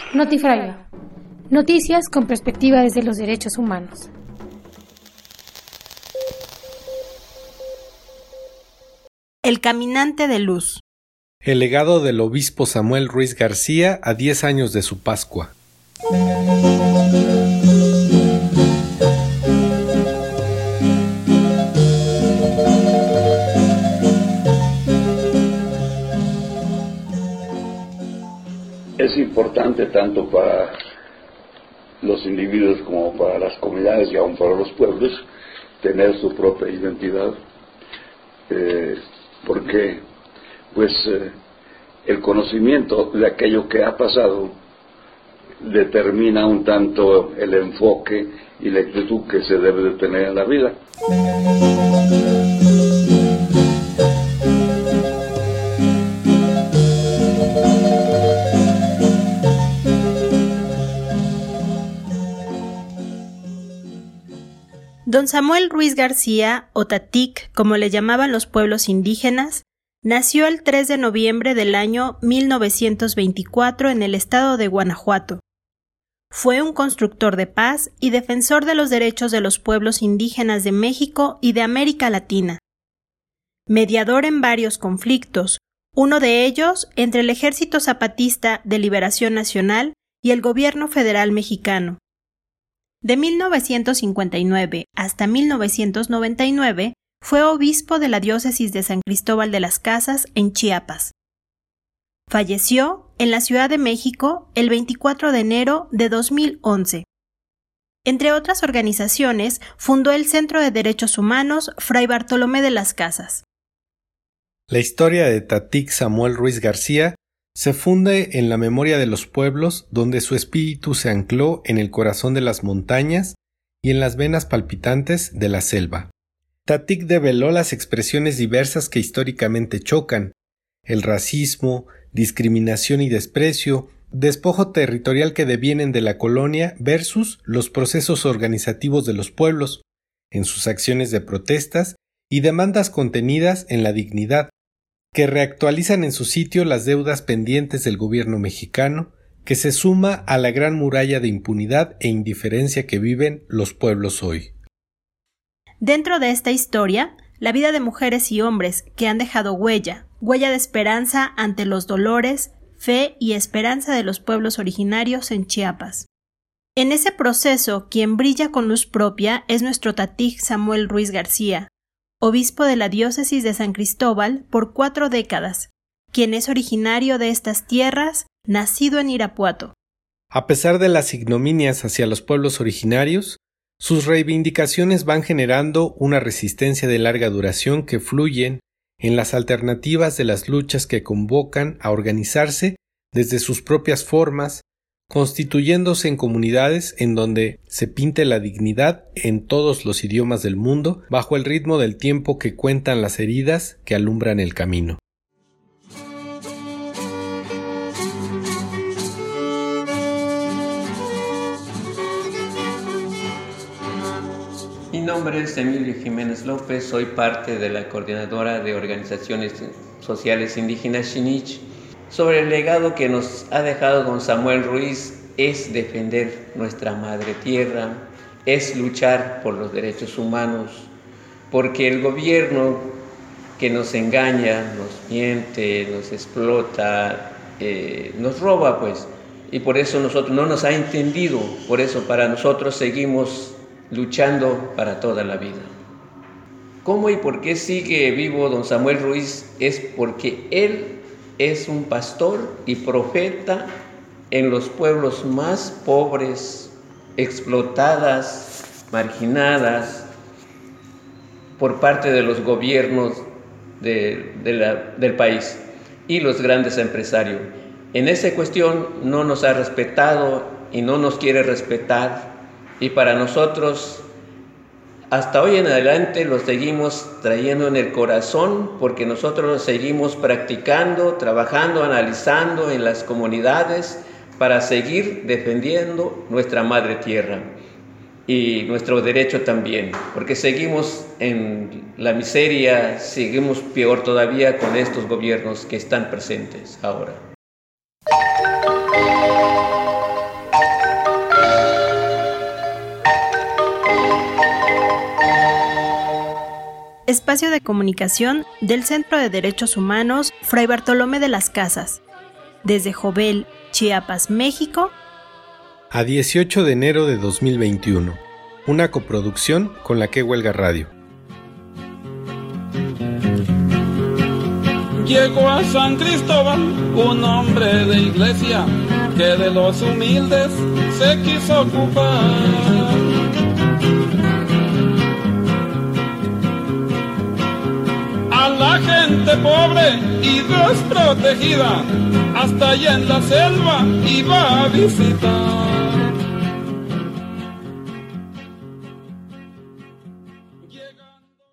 Notifragua. Noticias con perspectiva desde los derechos humanos. El caminante de luz. El legado del obispo Samuel Ruiz García a 10 años de su Pascua. Es importante tanto para los individuos como para las comunidades y aún para los pueblos tener su propia identidad, porque el conocimiento de aquello que ha pasado determina un tanto el enfoque y la actitud que se debe de tener en la vida. Don Samuel Ruiz García, o Tatic, como le llamaban los pueblos indígenas, nació el 3 de noviembre del año 1924 en el estado de Guanajuato. Fue un constructor de paz y defensor de los derechos de los pueblos indígenas de México y de América Latina. Mediador en varios conflictos, uno de ellos entre el Ejército Zapatista de Liberación Nacional y el gobierno federal mexicano. De 1959 hasta 1999 fue obispo de la diócesis de San Cristóbal de las Casas en Chiapas. Falleció en la Ciudad de México el 24 de enero de 2011. Entre otras organizaciones, fundó el Centro de Derechos Humanos Fray Bartolomé de las Casas. La historia de Tatic Samuel Ruiz García se funde en la memoria de los pueblos, donde su espíritu se ancló en el corazón de las montañas y en las venas palpitantes de la selva. Tatic develó las expresiones diversas que históricamente chocan: el racismo, discriminación y desprecio, despojo territorial que devienen de la colonia versus los procesos organizativos de los pueblos, en sus acciones de protestas y demandas contenidas en la dignidad, que reactualizan en su sitio las deudas pendientes del gobierno mexicano, que se suma a la gran muralla de impunidad e indiferencia que viven los pueblos hoy. Dentro de esta historia, la vida de mujeres y hombres que han dejado huella de esperanza ante los dolores, fe y esperanza de los pueblos originarios en Chiapas. En ese proceso, quien brilla con luz propia es nuestro Tatic Samuel Ruiz García, obispo de la diócesis de San Cristóbal por 4 décadas, quien es originario de estas tierras, nacido en Irapuato. A pesar de las ignominias hacia los pueblos originarios, sus reivindicaciones van generando una resistencia de larga duración que fluyen en las alternativas de las luchas que convocan a organizarse desde sus propias formas, constituyéndose en comunidades en donde se pinte la dignidad en todos los idiomas del mundo, bajo el ritmo del tiempo que cuentan las heridas que alumbran el camino. Mi nombre es Emilio Jiménez López, soy parte de la Coordinadora de Organizaciones Sociales Indígenas Xinich. Sobre el legado que nos ha dejado don Samuel Ruiz es defender nuestra madre tierra, es luchar por los derechos humanos, porque el gobierno que nos engaña, nos miente, nos explota, nos roba y por eso nosotros no nos ha entendido, por eso para nosotros seguimos luchando para toda la vida. ¿Cómo y por qué sigue vivo don Samuel Ruiz? Es porque él es un pastor y profeta en los pueblos más pobres, explotadas, marginadas por parte de los gobiernos del país y los grandes empresarios. En esa cuestión no nos ha respetado y no nos quiere respetar, y para nosotros hasta hoy en adelante lo seguimos trayendo en el corazón, porque nosotros lo seguimos practicando, trabajando, analizando en las comunidades para seguir defendiendo nuestra madre tierra y nuestro derecho también, porque seguimos en la miseria, seguimos peor todavía con estos gobiernos que están presentes ahora. espacio de comunicación del Centro de Derechos Humanos Fray Bartolomé de las Casas, desde Jovel, Chiapas, México, a 18 de enero de 2021, una coproducción con la Que Huelga Radio. Llegó a San Cristóbal un hombre de iglesia que de los humildes se quiso ocupar. A la gente pobre y desprotegida, hasta allá en la selva iba a visitar.